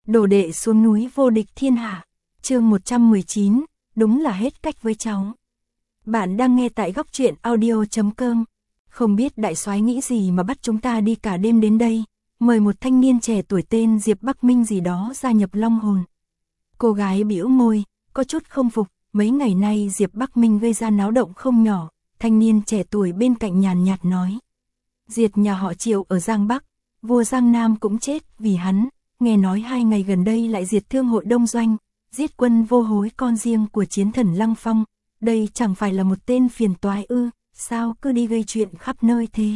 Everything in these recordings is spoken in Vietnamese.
Đồ đệ xuống núi vô địch thiên hạ. Chương 119, đúng là hết cách với cháu. Bạn đang nghe tại Góc Truyện Audio.com. Không biết đại soái nghĩ gì mà bắt chúng ta đi cả đêm đến đây, mời một thanh niên trẻ tuổi tên Diệp Bắc Minh gì đó gia nhập Long Hồn. Cô gái bĩu môi, có chút không phục, mấy ngày nay Diệp Bắc Minh gây ra náo động không nhỏ. Thanh niên trẻ tuổi bên cạnh nhàn nhạt nói: diệt nhà họ Triệu ở Giang Bắc, vua Giang Nam cũng chết vì hắn. Nghe nói 2 ngày gần đây lại diệt thương hội Đông Doanh, giết quân vô hối con riêng của chiến thần Lăng Phong. Đây chẳng phải là một tên phiền toái ư? Sao cứ đi gây chuyện khắp nơi thế?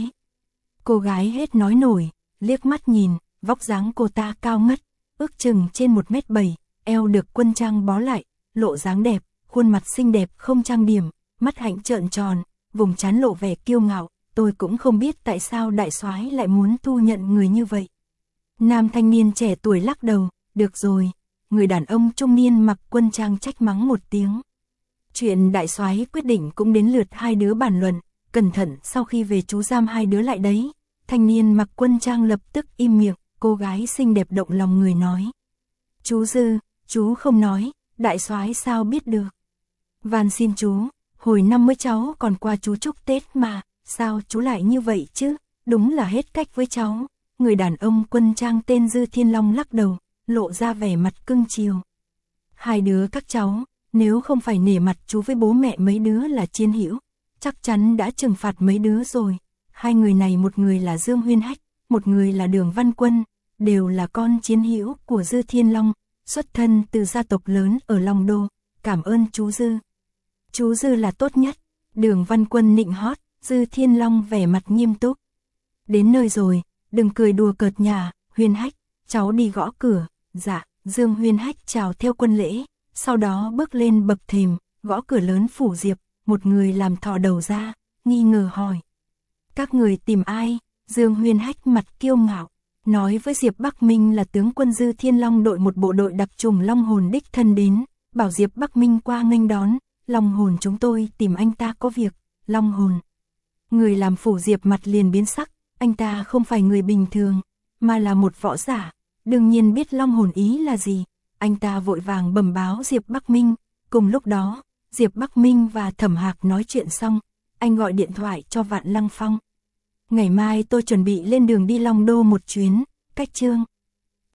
Cô gái hết nói nổi, liếc mắt nhìn, vóc dáng cô ta cao ngất, ước chừng trên 1m7, eo được quân trang bó lại, lộ dáng đẹp, khuôn mặt xinh đẹp không trang điểm, mắt hạnh trợn tròn, vùng trán lộ vẻ kiêu ngạo. Tôi cũng không biết tại sao đại soái lại muốn thu nhận người như vậy. Nam thanh niên trẻ tuổi lắc đầu, được rồi. Người đàn ông trung niên mặc quân trang trách mắng một tiếng. Chuyện đại soái quyết định cũng đến lượt hai đứa bàn luận, cẩn thận sau khi về chú giam hai đứa lại đấy. Thanh niên mặc quân trang lập tức im miệng, cô gái xinh đẹp động lòng người nói: chú Dư, chú không nói, đại soái sao biết được? Van xin chú, hồi năm mới cháu còn qua chú chúc Tết mà, sao chú lại như vậy chứ? Đúng là hết cách với cháu. Người đàn ông quân trang tên Dư Thiên Long lắc đầu, lộ ra vẻ mặt cưng chiều. Hai đứa các cháu, nếu không phải nể mặt chú với bố mẹ mấy đứa là chiến hữu, chắc chắn đã trừng phạt mấy đứa rồi. Hai người này, một người là Dương Huyên Hách, một người là Đường Văn Quân, đều là con chiến hữu của Dư Thiên Long, xuất thân từ gia tộc lớn ở Long Đô. Cảm ơn chú Dư. Chú Dư là tốt nhất. Đường Văn Quân nịnh hót, Dư Thiên Long vẻ mặt nghiêm túc. Đến nơi rồi, đừng cười đùa cợt nhả. Huyên Hách, cháu đi gõ cửa. Dạ. Dương Huyên Hách chào theo quân lễ, sau đó bước lên bậc thềm, gõ cửa lớn phủ Diệp. Một người làm thò đầu ra, nghi ngờ hỏi: các người tìm ai? Dương Huyên Hách mặt kiêu ngạo, nói với Diệp Bắc Minh là tướng quân Dư Thiên Long đội một bộ đội đặc trùng Long Hồn đích thân đến, bảo Diệp Bắc Minh qua nghênh đón. Long Hồn chúng tôi tìm anh ta có việc. Long Hồn. Người làm phủ Diệp mặt liền biến sắc, anh ta không phải người bình thường, mà là một võ giả, đương nhiên biết Long Hồn ý là gì. Anh ta vội vàng bẩm báo Diệp Bắc Minh. Cùng lúc đó, Diệp Bắc Minh và Thẩm Hạc nói chuyện xong, anh gọi điện thoại cho Vạn Lăng Phong. Ngày mai tôi chuẩn bị lên đường đi Long Đô một chuyến, cách Trương